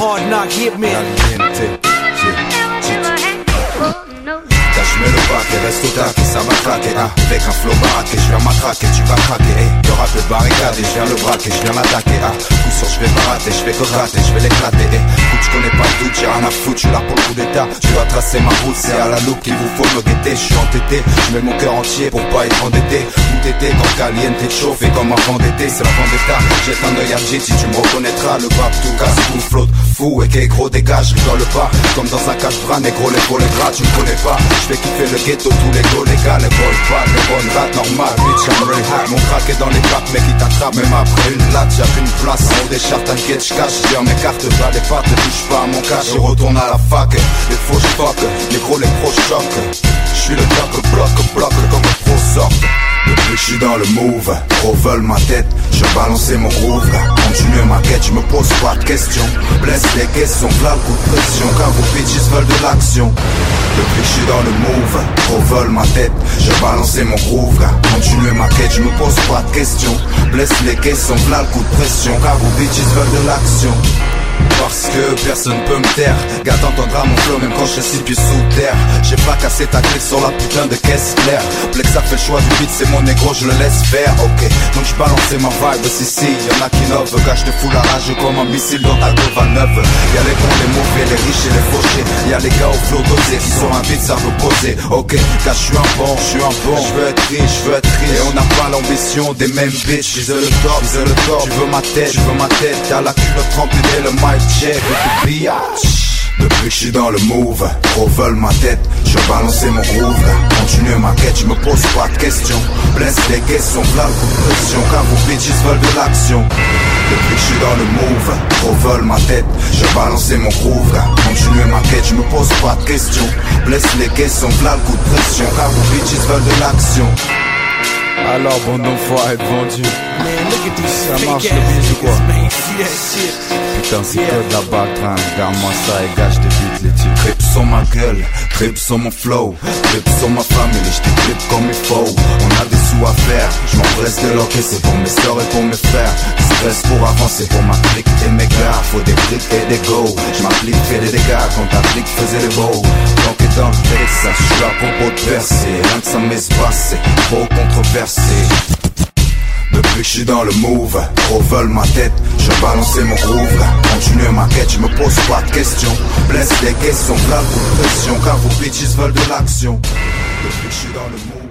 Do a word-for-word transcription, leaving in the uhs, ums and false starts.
hard knock hitman. Quand je mets le paquet, reste au tac et ça va craquer. Ah, avec un flow baraqué, je viens m'attraquer, tu vas craquer. Hey, le rap est barricade et je viens le braquer, je viens l'attaquer. Ah, coup sûr je vais pas rater, je vais que gratter, je vais l'éclater. Hey, écoute, je connais pas le doute, j'ai rien à foutre, je suis là pour le coup d'état. Je dois tracer ma route, c'est à la loupe qu'il vous faut me guetter. Je suis entêté, je mets mon cœur entier pour pas être endetté. Où t'étais quand caliente t'es chauffé comme un vent d'été, c'est la vendetta. Jette un œil à J, si tu me reconnaîtras. Le rap tout casse, tout flotte, fou et qu'est gros dégage, rigole pas. Comme dans un cache-bras, négro les gros les gras, tu me connais pas. Je fais kiffer le ghetto, tous les go les gars, les boys pas, les bonnes rates normales. Bitch I'm really hot, mon crack est dans les plaques, mec il t'attrape. Même après une latte, y'a qu'une place. En haut des chartes, t'inquiète, j'cache, j'ai mes cartes, bas les pattes, ne touche pas à mon cash. Je retourne à la fac, les faux j'fuck, les gros les pros choc. J'suis le bloc, bloc, bloc, comme les pros sortent. Depuis que j'suis dans le move, trop veulent ma tête, je balancer mon groove. Continue ma quête, j'me pose pas de questions. Blesse les questions, v'là le coup de pression. Quand vos bitches veulent de l'action. Depuis que j'suis dans le move, trop veulent ma tête, je balancer mon groove. Continue ma quête, j'me pose pas de questions. Blesse les questions, v'là le coup de pression. Quand vos bitches veulent de l'action. Parce que personne peut me taire. Gars t'entendras mon flow même quand je suis six pieds sous terre. J'ai pas cassé ta clé sur la putain de caisse claire. Plex a fait le choix du beat, c'est mon négro, je le laisse faire. Ok, donc je balançais ma vibe, si si, y'en a qui n'ovent. Gars je te fous la rage comme un missile dans ta gova neuve. Y'a les bons, les mauvais, les riches et les fauchés. Y'a les gars au flow dosé qui sont un beat ça veut poser. Ok, gars je suis un bon, je suis un bon. Je veux être riche, je veux être riche. Et on n'a pas l'ambition des mêmes bitches. J'ise le top, j'ise le top. Tu veux ma tête, tu veux ma tête. T'as la culotte remplie et le mic check. Depuis que j'suis dans le move, trop veulent ma tête, je balancer mon groove. Continue ma quête, j'me pose pas de questions. Blesse les questions, v'là le coup de pression. Quand vos bitches veulent de l'action. Depuis que j'suis dans le move, trop veulent ma tête, je balancer mon groove. Continue ma quête, j'me pose pas de questions. Blesse les questions, v'là le coup de pression. Quand vos bitches veulent de l'action. Alors bon donc faut être vendu. Ça marche le bis ou quoi? Putain c'est que de la background. Regarde-moi ça et gâche des beats les types. Trip sur ma gueule, trip sur mon flow, trip sur ma famille, j'te clip comme il faut. On a des sous à faire, j'm'empresse de l'encaisser pour mes sœurs et pour mes frères. Stress pour avancer, pour ma clique et mes gars. Faut des briques et des go, j'm'applique, fais des dégâts quand ta clique faisait les beaux. Donc et dans le Texas, j'suis là pour pas te percer. Rien que ça m'espace, c'est trop controversé. Depuis que j'suis dans le move, trop veulent ma tête, je balancer mon groove. Continue ma quête, j'me pose pas de questions. Blesse les questions, v'là le coup de pression. Quand vos bitches veulent de l'action. Depuis que j'suis dans le move.